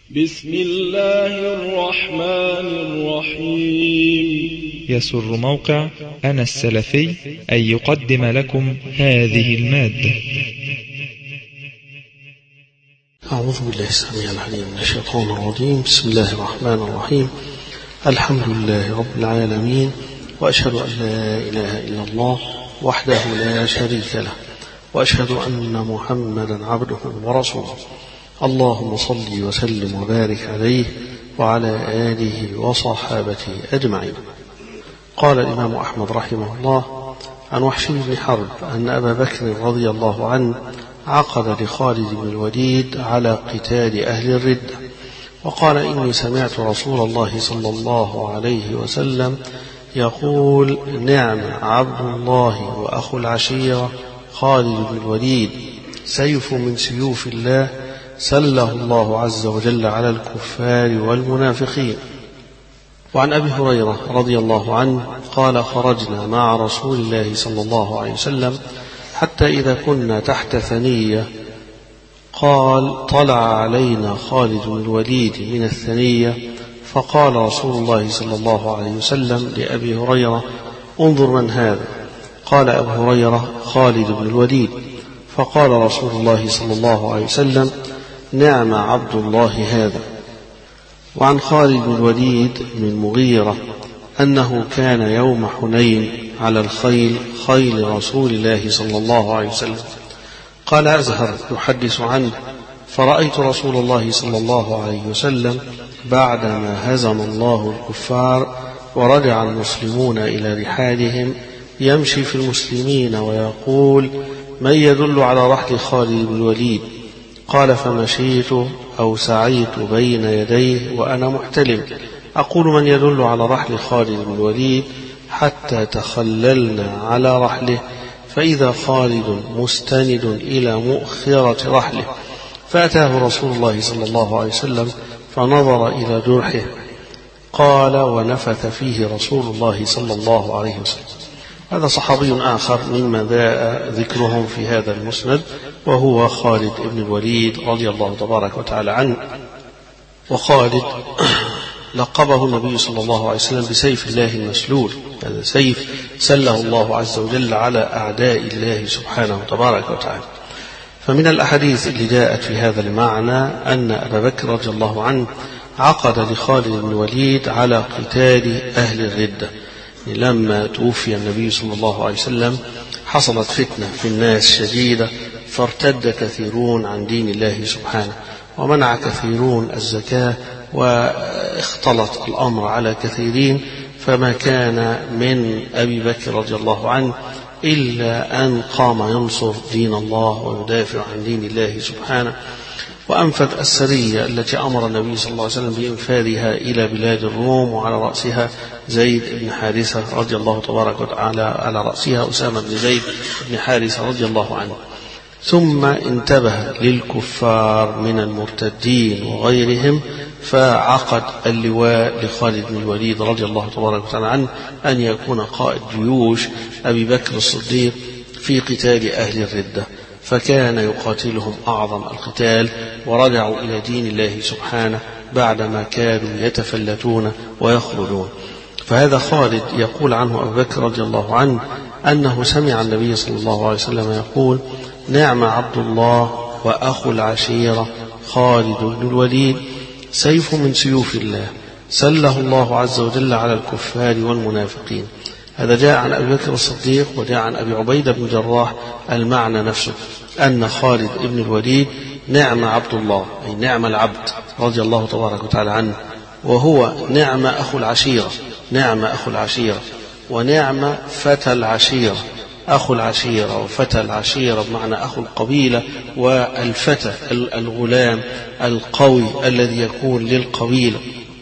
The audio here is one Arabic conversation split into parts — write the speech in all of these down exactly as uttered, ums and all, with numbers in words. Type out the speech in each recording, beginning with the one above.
بسم الله الرحمن الرحيم. يسر موقع أنا السلفي أن يقدم لكم هذه المادة. أعوذ بالله السميع العليم من الشيطان الرجيم. بسم الله الرحمن الرحيم. الحمد لله رب العالمين، وأشهد أن لا إله إلا الله وحده لا شريك له، وأشهد أن محمدا عبده ورسوله. اللهم صل وسلم وبارك عليه وعلى آله وصحابته أجمعين. قال الإمام أحمد رحمه الله عن وحشي بن حرب أن أبا بكر رضي الله عنه عقد لخالد بن الوليد على قتال أهل الردة، وقال: إني سمعت رسول الله صلى الله عليه وسلم يقول: نعم عبد الله وأخو العشيرة خالد بن الوليد، سيف من سيوف الله، سله الله عز وجل على الكفار والمنافقين. وعن أبي هريرة رضي الله عنه قال: خرجنا مع رسول الله صلى الله عليه وسلم حتى إذا كنا تحت ثنية، قال: طلع علينا خالد بن الوليد من الثنية، فقال رسول الله صلى الله عليه وسلم لأبي هريرة: انظر من هذا؟ قال أبو هريرة: خالد بن الوليد. فقال رسول الله صلى الله عليه وسلم: نعم عبد الله هذا. وعن خالد بن الوليد بن المغيرة أنه كان يوم حنين على الخيل، خيل رسول الله صلى الله عليه وسلم. قال أزهر يحدث عنه: فرأيت رسول الله صلى الله عليه وسلم بعدما هزم الله الكفار ورجع المسلمون إلى رحالهم يمشي في المسلمين ويقول: من يدل على رحل خالد بن الوليد؟ قال: فمشيت أو سعيت بين يديه وأنا محتلم أقول: من يدل على رحل خالد بن الوليد؟ حتى تخللنا على رحله، فإذا خالد مستند إلى مؤخرة رحله، فأتاه رسول الله صلى الله عليه وسلم فنظر إلى جرحه، قال: ونفث فيه رسول الله صلى الله عليه وسلم. هذا صحابي آخر مما جاء ذكرهم في هذا المسند، وهو خالد بن الوليد رضي الله تبارك وتعالى عنه. وخالد لقبه النبي صلى الله عليه وسلم بسيف الله المسلول، هذا سيف سله الله عز وجل على أعداء الله سبحانه تبارك وتعالى. فمن الأحاديث اللي جاءت في هذا المعنى أن أبا بكر رضي الله عنه عقد لخالد بن الوليد على قتال أهل الردة. لما توفي النبي صلى الله عليه وسلم حصلت فتنة في الناس شديدة، فارتد كثيرون عن دين الله سبحانه، ومنع كثيرون الزكاة، واختلط الأمر على كثيرين، فما كان من أبي بكر رضي الله عنه إلا أن قام ينصر دين الله ويدافع عن دين الله سبحانه، وأنفذ السرية التي أمر النبي صلى الله عليه وسلم بإنفاذها إلى بلاد الروم، وعلى رأسها زيد بن حارثة رضي الله تبارك وتعالى، على رأسها أسامة بن زيد بن حارثة رضي الله عنه. ثم انتبه للكفار من المرتدين وغيرهم، فعقد اللواء لخالد بن الوليد رضي الله تبارك وتعالى عنه أن يكون قائد جيوش أبي بكر الصديق في قتال أهل الردة، فكان يقاتلهم أعظم القتال، ورجعوا إلى دين الله سبحانه بعدما كانوا يتفلتون ويخرجون. فهذا خالد يقول عنه أبو بكر رضي الله عنه أنه سمع النبي صلى الله عليه وسلم يقول: نعم عبد الله وأخو العشيرة خالد بن الوليد، سيف من سيوف الله، سله الله عز وجل على الكفار والمنافقين. هذا جاء عن أبي بكر الصديق، وجاء عن أبي عبيدة بن جراح المعنى نفسه، أن خالد بن الوليد نعم عبد الله، أي نعم العبد رضي الله تبارك وتعالى عنه، وهو نعم أخو العشيرة، نعم أخو العشيرة، ونعم فتى العشيرة. أخو العشيرة وفتى العشيرة بمعنى أخو القبيلة، والفتى الغلام القوي الذي يكون للقبيلة.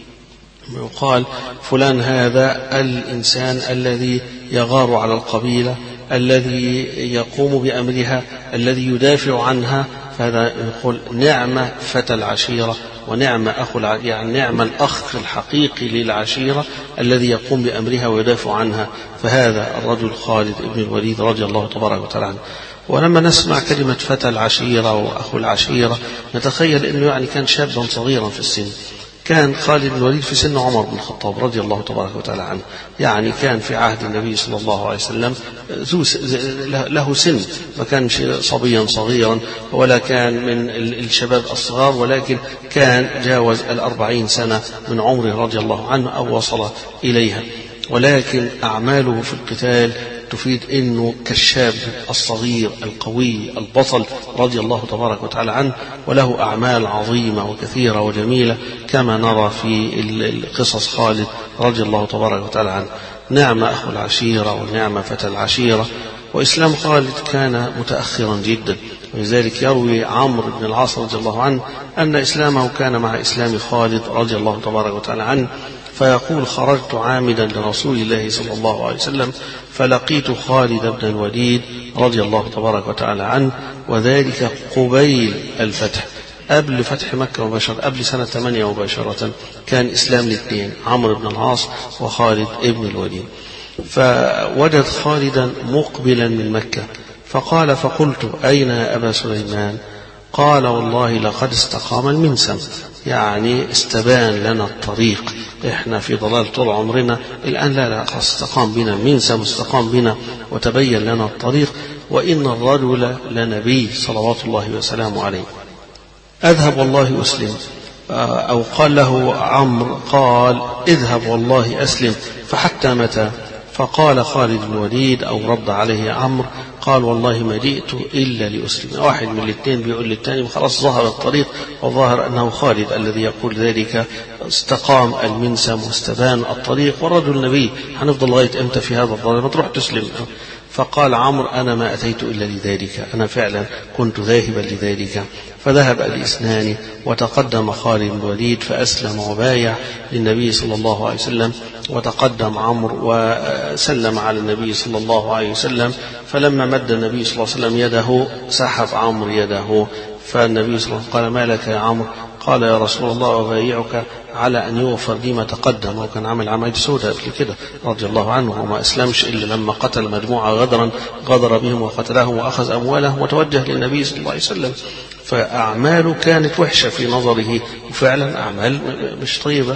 يقال فلان هذا الإنسان الذي يغار على القبيلة، الذي يقوم بأمرها، الذي يدافع عنها، فهذا يقول نعم فتى العشيرة ونعم أخو العشيرة، يعني نعم الأخ الحقيقي للعشيرة الذي يقوم بأمرها ويدافع عنها. فهذا الرجل خالد بن الوليد رضي الله تبارك وتعالى عنه. ولما نسمع كلمة فتى العشيرة وأخو العشيرة نتخيل أنه يعني كان شابا صغيرا في السن. كان خالد بن الوليد في سن عمر بن الخطاب رضي الله تبارك وتعالى عنه، يعني كان في عهد النبي صلى الله عليه وسلم له سن، ما كانش صبيا صغيرا ولا كان من الشباب الصغار، ولكن كان جاوز الأربعين سنة من عمره رضي الله عنه أو وصل إليها. ولكن أعماله في القتال تفيد أنه كالشاب الصغير القوي البطل رضي الله تبارك وتعالى عنه، وله أعمال عظيمة وكثيرة وجميلة كما نرى في قصص خالد رضي الله تبارك وتعالى عنه. نعم أخو العشيرة ونعم فتى العشيرة. وإسلام خالد كان متأخرا جدا، ولذلك يروي عمرو بن العاص رضي الله عنه أن إسلامه كان مع إسلام خالد رضي الله تبارك وتعالى عنه، فيقول: خرجت عامدا لرسول الله صلى الله عليه وسلم فلقيت خالد بن الوليد رضي الله تبارك وتعالى عنه، وذلك قبيل الفتح، قبل فتح مكة مباشرة، قبل سنة ثمانية مباشرة كان إسلام الاثنين عمرو بن العاص وخالد بن الوليد. فوجد خالدا مقبلا من مكة فقال: فقلت: أين يا أبا سليمان؟ قال: والله لقد استقام المنسم، يعني استبان لنا الطريق، احنا في ضلال طول عمرنا، الآن لا لا استقام بنا المنسم، استقام بنا وتبين لنا الطريق، وإن الرجل لنبي صلوات الله وسلامه عليه. أذهب والله أسلم، أو قال له عمرو قال: اذهب والله أسلم، فحتى متى؟ فقال خالد بن الوليد أو رد عليه عمرو قال: والله ما جئت إلا لأسلم. واحد من الاثنين بيقول للثاني، خلاص ظهر الطريق، والظاهر أنه خالد الذي يقول ذلك، استقام المنسم واستبان الطريق، والرجل نبي، هنفضل لغاية امتى في هذا الضلال؟ ما تروح تسلم. فقال عمرو: أنا ما أتيت إلا لذلك، أنا فعلا كنت ذاهبا لذلك. فذهب الاثنان وتقدم خالد بن الوليد فأسلم وبايع للنبي صلى الله عليه وسلم، وتقدم عمرو وسلم على النبي صلى الله عليه وسلم. فلما مد النبي صلى الله عليه وسلم يده سحب عمرو يده، فالنبي صلى الله عليه وسلم قال: ما لك يا عمرو؟ قال: يا رسول الله أبايعك على أن يغفر لي ما تقدم. وكان عمل عمل سوداء قبل كده رضي الله عنه، وما أسلمش إلا لما قتل مجموعة غدرا غدر بهم وقتلهم وأخذ أموالهم وتوجه للنبي صلى الله عليه وسلم. فأعماله كانت وحشة في نظره، وفعلا أعمال مش طيبة.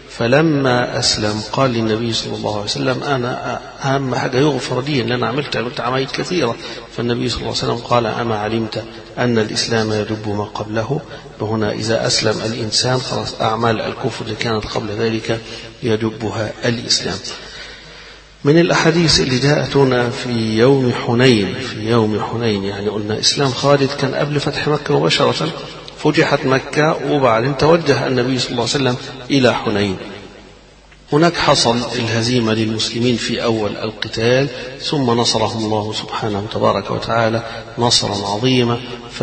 فلما أسلم قال للنبي صلى الله عليه وسلم: أنا أهم حاجة يغفر لي، لأن أنا عملت عملت عمايل كثيرة. فالنبي صلى الله عليه وسلم قال: أما علمت أن الإسلام يدب ما قبله؟ وهنا إذا أسلم الإنسان خلاص أعمال الكفر اللي كانت قبل ذلك يدبها الإسلام. من الأحاديث اللي جاءتنا في يوم حنين، في يوم حنين يعني قلنا إسلام خالد كان قبل فتح مكة مباشرة، فتحت مكة وبعدين توجه النبي صلى الله عليه وسلم إلى حنين. هناك حصل الهزيمة للمسلمين في أول القتال، ثم نصرهم الله سبحانه تبارك وتعالى نصرا عظيما.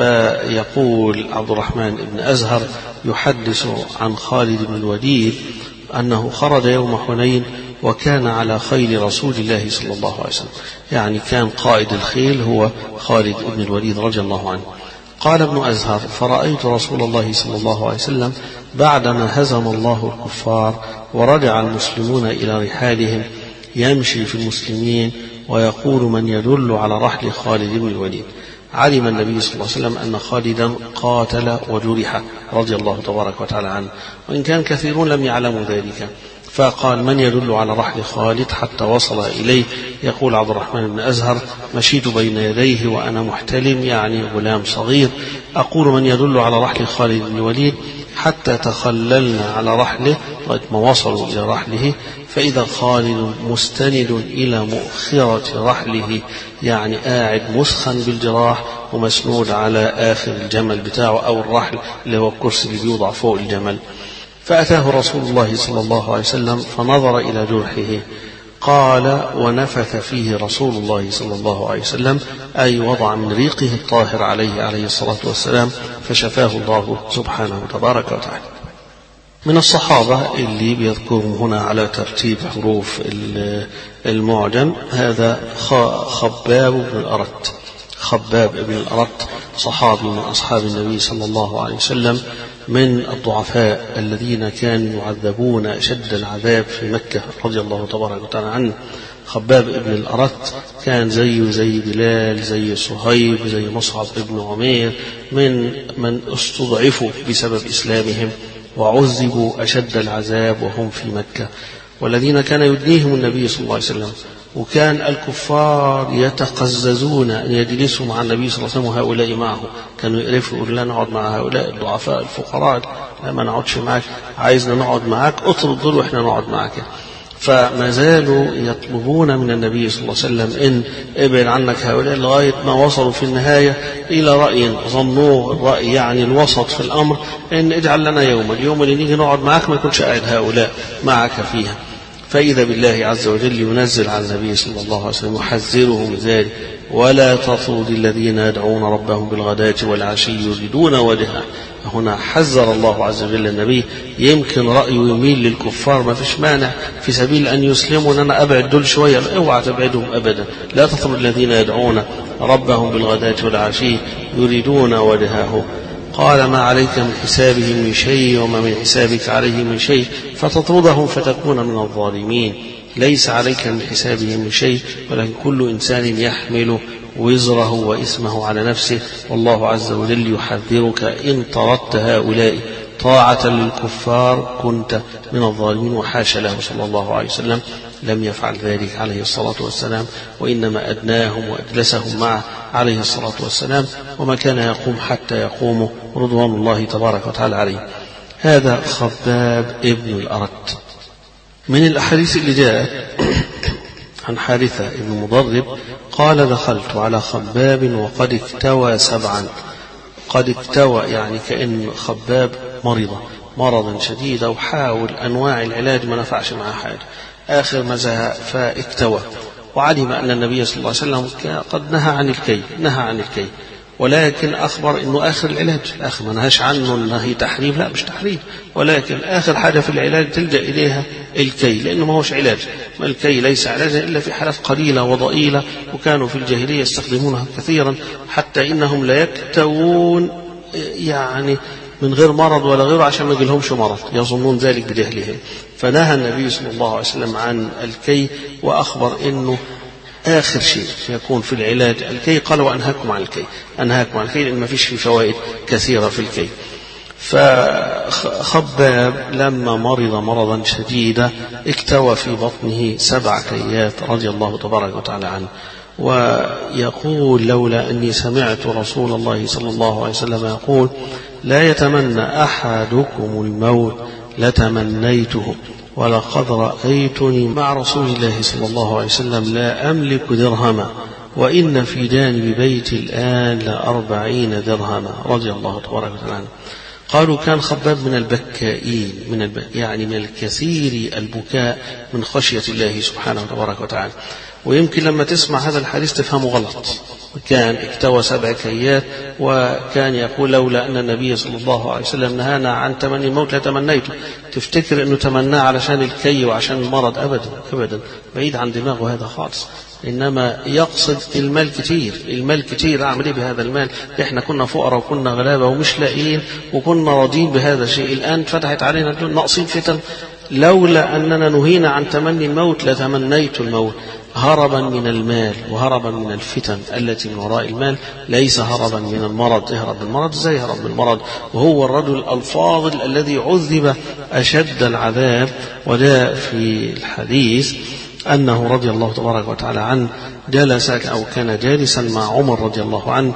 فيقول عبد الرحمن بن أزهر يحدث عن خالد بن الوليد أنه خرج يوم حنين وكان على خيل رسول الله صلى الله عليه وسلم، يعني كان قائد الخيل هو خالد بن الوليد رضي الله عنه. قال ابن أزهر: فرأيت رسول الله صلى الله عليه وسلم بعدما هزم الله الكفار ورجع المسلمون إلى رحالهم يمشي في المسلمين ويقول: من يدل على رحل خالد بن الوليد. علم النبي صلى الله عليه وسلم أن خالدا قاتل وجرح رضي الله تبارك وتعالى عنه، وإن كان كثيرون لم يعلموا ذلك. فقال: من يدل على رحل خالد حتى وصل إليه. يقول عبد الرحمن بن أزهر: مشيت بين يديه وأنا محتلم، يعني غلام صغير، أقول: من يدل على رحل خالد بن الوليد، حتى تخللنا على رحله ما وصلوا إلى رحله، فإذا خالد مستند إلى مؤخرة رحله، يعني قاعد مسخن بالجراح ومسنود على آخر الجمل بتاعه أو الرحل اللي هو الكرسي اللي بيوضع فوق الجمل. فأتاه رسول الله صلى الله عليه وسلم فنظر إلى جرحه، قال: ونفث فيه رسول الله صلى الله عليه وسلم، أي وضع من ريقه الطاهر عليه عليه الصلاة والسلام، فشفاه الله سبحانه تبارك وتعالى. من الصحابة اللي بيذكرهم هنا على ترتيب حروف المعجم هذا خباب بن الأرت. خباب بن الأرت صحابي من أصحاب النبي صلى الله عليه وسلم، من الضعفاء الذين كانوا يعذبون أشد العذاب في مكة رضي الله تبارك وتعالى عنه. خباب ابن الأرت كان زيه زي بلال، زي صهيب، زي مصعب ابن عمير، من من استضعفوا بسبب إسلامهم وعذبوا أشد العذاب وهم في مكة، والذين كان يدنيهم النبي صلى الله عليه وسلم. وكان الكفار يتقززون أن يجلسوا مع النبي صلى الله عليه وسلم وهؤلاء معه، كانوا يقرفوا يقولوا لا نقعد مع هؤلاء الضعفاء الفقراء، لا ما نقعدش معك، عايزنا نقعد معك اطرد دول وإحنا نقعد معك. فما زالوا يطلبون من النبي صلى الله عليه وسلم إن ابعد عنك هؤلاء، لغاية ما وصلوا في النهاية إلى رأي ظنوه الرأي يعني الوسط في الأمر، إن اجعل لنا يوم اليوم اللي نيجي نقعد معك ما يكونش قاعد هؤلاء معك فيها. فإذا بالله عز وجل ينزل على النبي صلى الله عليه وسلم يحذره من ذلك: ولا تطرد الذين يدعون ربهم بالغداة والعشي يريدون وجهه. هنا حذر الله عز وجل النبي، يمكن رأيه يميل للكفار، ما فيش مانع في سبيل أن يسلموا أن أنا أبعد دول شوية، اوعى تبعدهم أبدا. لا تطرد الذين يدعون ربهم بالغداة والعشي يريدون وجهه. قال: ما عليك من حسابهم من شيء وما من حسابك عليهم من شيء فتطردهم فتكون من الظالمين. ليس عليك من حسابهم من شيء، ولكن كل إنسان يحمل وزره وإثمه على نفسه، والله عز وجل يحذرك إن طردت هؤلاء طاعة للكفار كنت من الظالمين. وحاش له صلى الله عليه وسلم، لم يفعل ذلك عليه الصلاة والسلام، وإنما أدناهم وأجلسهم معه عليه الصلاة والسلام، وما كان يقوم حتى يقوموا رضوان الله تبارك وتعالى عليه. هذا خباب ابن الأرت. من الأحاديث اللي جاءت عن حارثة ابن مضرب قال: دخلت على خباب وقد اكتوى سبعا. قد اكتوى يعني كأن خباب مرضة مرضا شديدا، وحاول أنواع العلاج ما نفعش معه حاجة، آخر ما زهق فاكتوى. وعلم أن النبي صلى الله عليه وسلم قد نهى عن الكي نهى عن الكي ولكن أخبر أنه آخر العلاج، آخر ما نهاش عنه النهي تحريم، لا مش تحريم، ولكن آخر حاجة في العلاج تلجأ إليها الكي، لأنه ما هوش علاج. ما الكي ليس علاجا إلا في حالات قليلة وضئيلة، وكانوا في الجاهلية يستخدمونها كثيرا، حتى إنهم لا يكتوون يعني من غير مرض ولا غيره عشان ما يجيلهمش مرض، يظنون ذلك بجهلهم. فنهى النبي صلى الله عليه وسلم عن الكي، وأخبر أنه آخر شيء يكون في العلاج الكي. قال: وأنهاكم عن الكي، أنهاكم عن الكي لأن ما فيش فيه فوائد كثيرة في الكي. فخباب لما مرض مرضا شديدا اكتوى في بطنه سبع كيات رضي الله تبارك وتعالى عنه. ويقول: لولا أني سمعت رسول الله صلى الله عليه وسلم يقول: لا يتمنى أحدكم الموت لتمنيته، ولقد رأيتني مع رسول الله صلى الله عليه وسلم لا أملك درهما، وإن في جانب بيتي الآن لأربعين درهما رضي الله تبارك وتعالى عنه. قالوا: كان خباب من البكائين، من الب... يعني من الكثير البكاء من خشية الله سبحانه وتبارك وتعالى. ويمكن لما تسمع هذا الحديث تفهمه غلط. كان اكتوى سبع كيات، وكان يقول: لولا أن النبي صلى الله عليه وسلم نهانا عن تمني الموت لتمنيته. تفتكر أنه تمناه علشان الكي وعشان المرض؟ أبدا أبدا، بعيد عن دماغه هذا خالص. إنما يقصد المال كتير، المال كتير، أعمل إيه بهذا المال؟ إحنا كنا فقراء وكنا غلابة ومش لاقيين وكنا راضين بهذا الشيء، الآن فتحت علينا الدنيا ناقصين فتن. لولا أننا نهينا عن تمني الموت لتمنيت الموت، هربا من المال وهربا من الفتن التي من وراء المال، ليس هربا من المرض. اهرب من المرض ازاي؟ هرب من المرض وهو الرجل الفاضل الذي عذب أشد العذاب. وجاء في الحديث أنه رضي الله تبارك وتعالى عنه جلس أو كان جالسا مع عمر رضي الله عنه،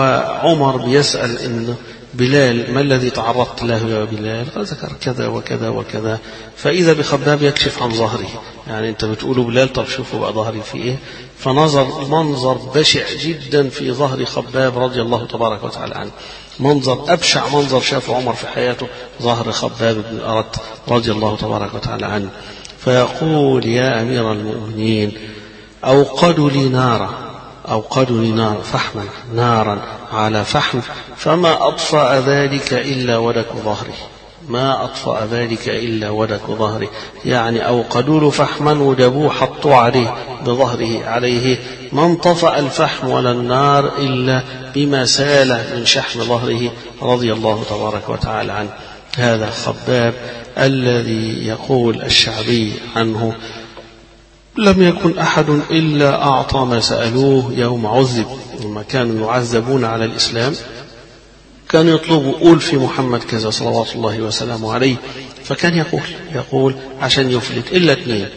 وعمر بيسأل إن بلال: ما الذي تعرضت له يا بلال؟ فذكر كذا وكذا وكذا، فإذا بخباب يكشف عن ظهره، يعني أنت بتقولوا بلال، طب شوفوا بقى ظهري في إيه. فنظر منظر بشع جدا في ظهر خباب رضي الله تبارك وتعالى عنه، منظر أبشع منظر شافه عمر في حياته، ظهر خباب بن الأرت رضي الله تبارك وتعالى عنه. فيقول: يا أمير المؤمنين، أوقدوا لي نارا أوقدوا لي نار فحما نارا على فحم، فما أطفأ ذلك إلا ودك ظهري، ما أطفأ ذلك إلا ودك ظهري. يعني أوقدوا له فحما وجابوه حطوا عليه بظهره عليه، ما انطفأ الفحم ولا النار إلا بما سال من شحم ظهره رضي الله تبارك وتعالى عنه. هذا خباب الذي يقول الشعبي عنه: لم يكن أحد إلا أعطى ما سألوه يوم عذب. لما كانوا يعذبون على الإسلام كان يطلب قول في محمد كذا صلوات الله وسلامه عليه، فكان يقول يقول عشان يفلت إلا اثنين.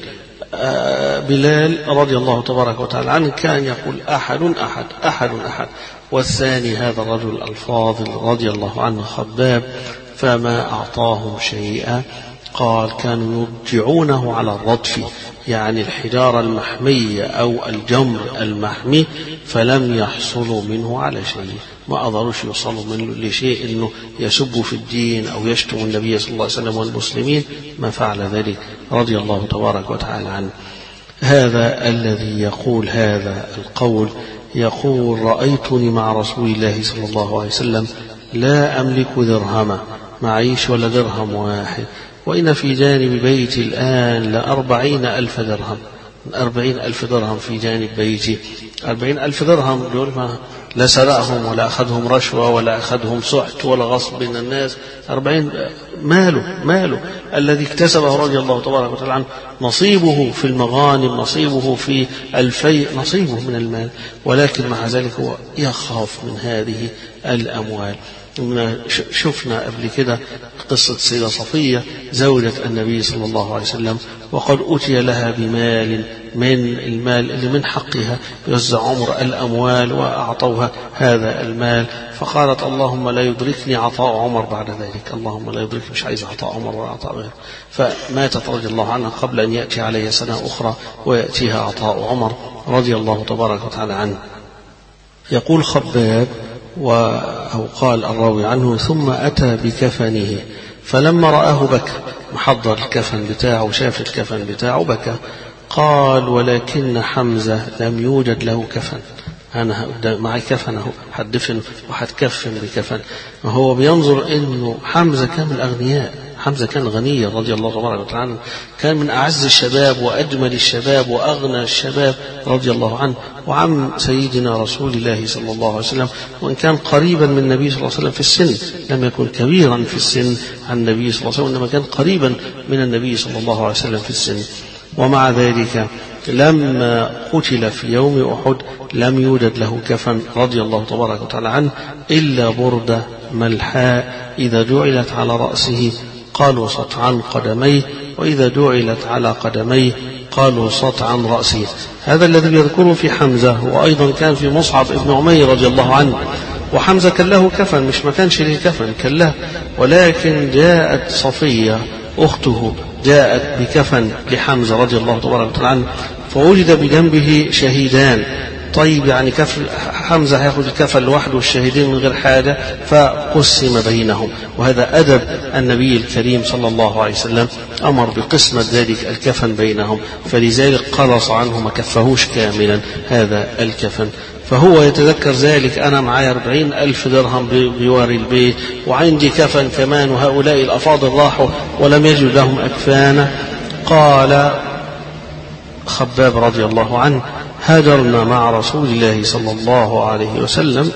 بلال رضي الله تبارك وتعالى عنه كان يقول أحد أحد أحد أحد، والثاني هذا الرجل الفاضل رضي الله عنه خباب، فما أعطاهم شيئا. قال كانوا يضجعونه على الردف، يعني الحجارة المحمية أو الجمر المحمي، فلم يحصلوا منه على شيء، ما قدروش يوصلوا منه لشيء إنه يسب في الدين أو يشتم النبي صلى الله عليه وسلم والمسلمين، ما فعل ذلك رضي الله تبارك وتعالى عنه. هذا الذي يقول هذا القول يقول رأيتني مع رسول الله صلى الله عليه وسلم لا أملك درهما، معيش ولا درهم واحد، وإن في جانب بيتي الآن لأربعين ألف درهم، أربعين ألف درهم في جانب بيتي. أربعين ألف درهم دول ما لا سرقهم ولا أخذهم رشوة ولا أخذهم سحت ولا غصب من الناس. أربعين ماله ماله الذي اكتسبه رضي الله تبارك وتعالى عنه، نصيبه في المغانم، نصيبه في الفيء، نصيبه من المال، ولكن مع ذلك هو يخاف من هذه الأموال. شفنا قبل كده قصة سيدة صفية زوجة النبي صلى الله عليه وسلم، وقد أتي لها بمال من المال اللي من حقها يوزع عمر الأموال، وأعطوها هذا المال، فقالت اللهم لا يدركني عطاء عمر بعد ذلك، اللهم لا يدركني، مش عايز عطاء عمر ولا عطاء غيره. فماتت رضي الله عنها قبل أن يأتي عليها سنة أخرى ويأتيها عطاء عمر رضي الله تبارك وتعالى عنه. يقول خباب أو قال الراوي عنه ثم أتى بكفنه، فلما رآه بكى، محضر الكفن بتاعه وشاف الكفن بتاعه بكى. قال ولكن حمزة لم يوجد له كفن، أنا معي كفنه حدفن وحتكفن بكفن. وهو بينظر إنه حمزة كان من الأغنياء، حمزة كان غنيا رضي الله تبارك وتعالى عنه، كان من أعز الشباب وأجمل الشباب وأغنى الشباب رضي الله عنه، وعم سيدنا رسول الله صلى الله عليه وسلم، وإن كان قريبا من النبي صلى الله عليه وسلم في السن، لم يكن كبيرا في السن عن النبي صلى الله عليه وسلم، إنما كان قريبا من النبي صلى الله عليه وسلم في السن. ومع ذلك لما قتل في يوم أحد لم يوجد له كفن رضي الله تبارك وتعالى عنه إلا بردة ملحاء إذا جعلت على رأسه قالوا صت عن قدميه، وإذا جعلت على قدميه قالوا صت عن رأسه. هذا الذي يذكره في حمزة، وأيضا كان في مصعب ابن عمير رضي الله عنه. وحمزة كان له كفن، مش ما كانش له كفن، كان له، ولكن جاءت صفية أخته جاءت بكفن لحمزة رضي الله تبارك وتعالى عنه، فوجد بجنبه شهيدان. طيب يعني كفن حمزة هياخد الكفن لوحده والشهيدين من غير حاجة، فقسم بينهم. وهذا أدب النبي الكريم صلى الله عليه وسلم، أمر بقسمة ذلك الكفن بينهم، فلذلك قلص عنه ما كفهوش كاملا هذا الكفن. فهو يتذكر ذلك، أنا معي أربعين ألف درهم بجوار البيت وعندي كفن كمان، وهؤلاء الأفاضل راحوا ولم يجد لهم أكفانا. قال خباب رضي الله عنه هاجرنا مع رسول الله صلى الله عليه وسلم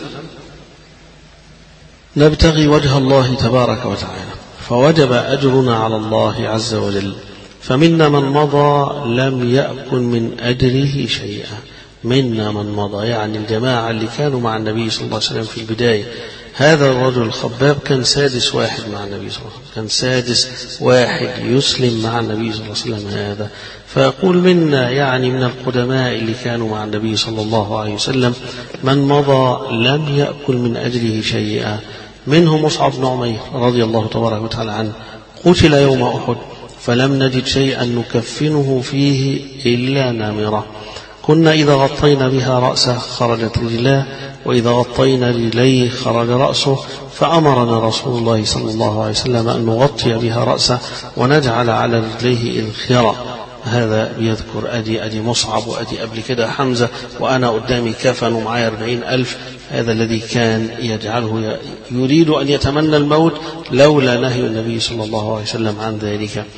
نبتغي وجه الله تبارك وتعالى، فوجب أجرنا على الله عز وجل، فمنا من مضى لم يأكل من أجره شيئا. منا من مضى يعني الجماعة اللي كانوا مع النبي صلى الله عليه وسلم في البداية. هذا الرجل الخباب كان سادس واحد مع النبي صلى الله عليه وسلم، كان سادس واحد يسلم مع النبي صلى الله عليه وسلم. هذا فيقول منا يعني من القدماء اللي كانوا مع النبي صلى الله عليه وسلم من مضى لم يأكل من أجله شيئا. منه مصعب بن عمير رضي الله تبارك وتعالى عنه، قتل يوم أحد فلم نجد شيئا نكفنه فيه إلا نامرة، كنا إذا غطينا بها رأسه خرجت رجلاه، وإذا غطينا رجليه خرج رأسه، فأمرنا رسول الله صلى الله عليه وسلم أن نغطي بها رأسه ونجعل على رجليه إذخرة. هذا بيذكر أدي أدي مصعب وأدي قبل كده حمزة، وأنا قدامي كفن ومعي أربعين ألف. هذا الذي كان يجعله يريد أن يتمنى الموت لولا نهي النبي صلى الله عليه وسلم عن ذلك.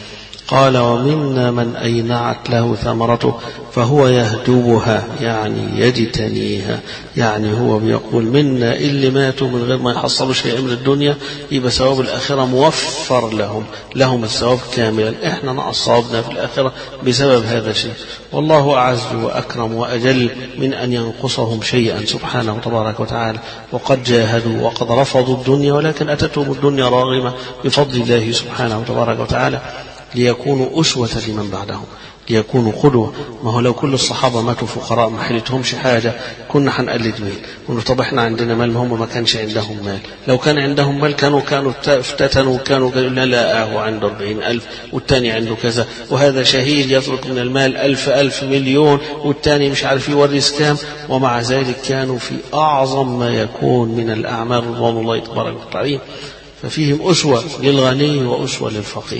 قال ومنا من أينعت له ثمرته فهو يهدبها يعني يجتنيها، يعني هو بيقول منا اللي ماتوا من غير ما يحصلوا شيء من الدنيا يبقى ثواب الآخرة موفر لهم لهم الثواب كاملا، احنا نقص ثوابنا في الآخرة بسبب هذا الشيء، والله أعز وأكرم وأجل من أن ينقصهم شيئا سبحانه تبارك وتعالى. وقد جاهدوا وقد رفضوا الدنيا ولكن أتتهم الدنيا راغمة بفضل الله سبحانه تبارك وتعالى ليكونوا أسوة لمن بعدهم، ليكونوا قدوة. ما هو لو كل الصحابة ماتوا فقراء ما حلتهمش حاجة كنا هنقلد مين؟ ونقول طب احنا عندنا مال هم ما كانش عندهم مال، لو كان عندهم مال كانوا كانوا افتتنوا وكانوا قالوا لا لا هو عنده أربعين ألف والتاني عنده كذا، وهذا شهيد يترك من المال ألف ألف مليون والتاني مش عارف يورث كام، ومع ذلك كانوا في أعظم ما يكون من الأعمال رضوان الله تبارك وتعالى. ففيهم أسوة للغني وأسوة للفقير.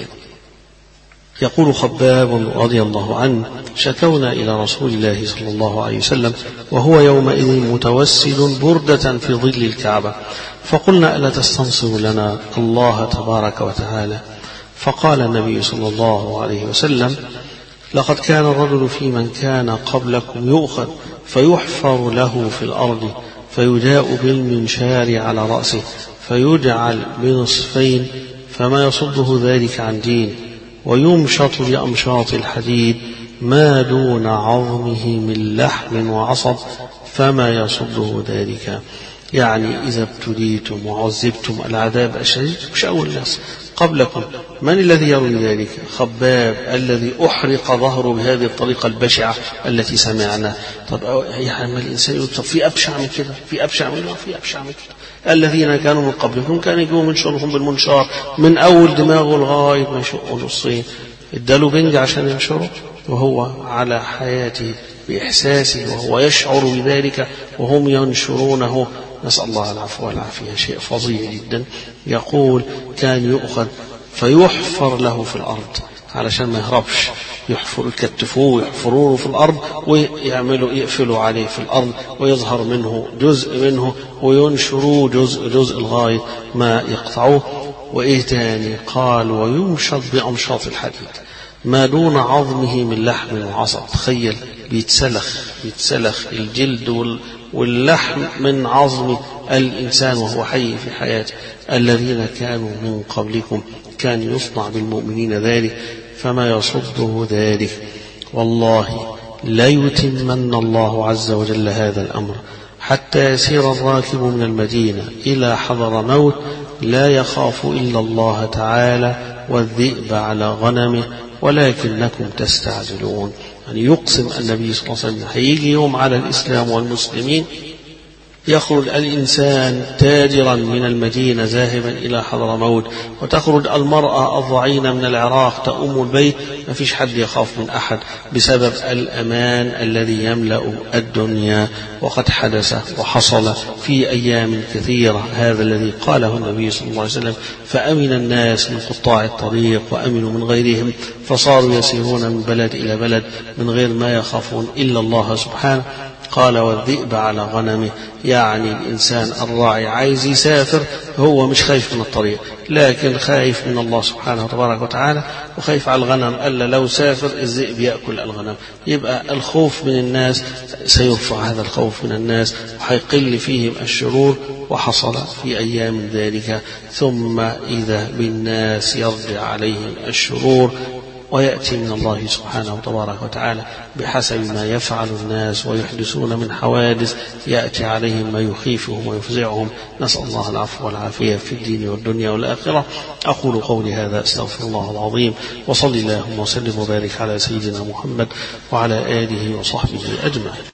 يقول خباب رضي الله عنه شكونا إلى رسول الله صلى الله عليه وسلم وهو يومئذ متوسد بردة في ظل الكعبة، فقلنا ألا تستنصر لنا الله تبارك وتعالى؟ فقال النبي صلى الله عليه وسلم لقد كان الرجل في من كان قبلكم يؤخذ فيحفر له في الأرض فيجاء بالمنشار على رأسه فيجعل بنصفين فما يصده ذلك عن دين، ويمشط بأمشاط الحديد ما دون عظمه من لحم وعصب فما يصده ذلك. يعني إذا ابتليتم وعذبتم العذاب الشديد مش أول الناس قبلكم. من الذي يروي ذلك؟ خباب الذي أحرق ظهره بهذه الطريقة البشعة التي سمعنا. طب يعني الإنسان يقول طب في أبشع من كده؟ في أبشع من كده؟ في أبشع من كده. الذين كانوا من قبلكم كانوا يجوا منشرهم بالمنشار من أول دماغه لغاية ما يشقوا نصين، اداله بنج عشان ينشره وهو على حياته بإحساسه وهو يشعر بذلك وهم ينشرونه. نسأل الله العفو والعافية. شيء فظيع جدا. يقول كان يؤخذ فيحفر له في الأرض علشان ما يهربش، يحفر يكتفوه يحفروه في الأرض ويعملوا يقفلوا عليه في الأرض ويظهر منه جزء منه وينشروه جزء جزء لغاية ما يقطعوه. وإيه تاني؟ قال ويمشط بأمشاط الحديد ما دون عظمه من لحم وعصب. تخيل بيتسلخ بيتسلخ الجلد واللحم من عظم الإنسان وهو حي في حياته. الذين كانوا من قبلكم كان يصنع بالمؤمنين ذلك فما يصده ذلك. والله لا يتمن الله عز وجل هذا الأمر حتى يسير الراكب من المدينة إلى حضر موت لا يخاف إلا الله تعالى والذئب على غنمه ولكنكم تستعجلون. يعني يقسم النبي صلى الله عليه وسلم هيجي يوم على الإسلام والمسلمين يخرج الإنسان تاجرا من المدينة ذاهبا إلى حضرموت، وتخرج المرأة الضعينة من العراق تؤم البيت، ما فيش حد يخاف من أحد بسبب الأمان الذي يملأ الدنيا. وقد حدث وحصل في أيام كثيرة هذا الذي قاله النبي صلى الله عليه وسلم فأمن الناس من قطاع الطريق وأمنوا من غيرهم فصاروا يسيرون من بلد إلى بلد من غير ما يخافون إلا الله سبحانه. قال والذئب على غنمه، يعني الإنسان الراعي عايز يسافر هو مش خايف من الطريق لكن خايف من الله سبحانه تبارك وتعالى وخايف على الغنم ألا لو سافر الذئب يأكل الغنم. يبقى الخوف من الناس سيرفع هذا الخوف من الناس وحيقل فيهم الشرور. وحصل في أيام ذلك ثم إذا بالناس يرجع عليهم الشرور ويأتي من الله سبحانه تبارك وتعالى بحسب ما يفعل الناس ويحدثون من حوادث يأتي عليهم ما يخيفهم ويفزعهم. نسأل الله العفو والعافية في الدين والدنيا والآخرة. أقول قولي هذا أستغفر الله العظيم وصلي اللهم وسلم وبارك على سيدنا محمد وعلى آله وصحبه أجمعين.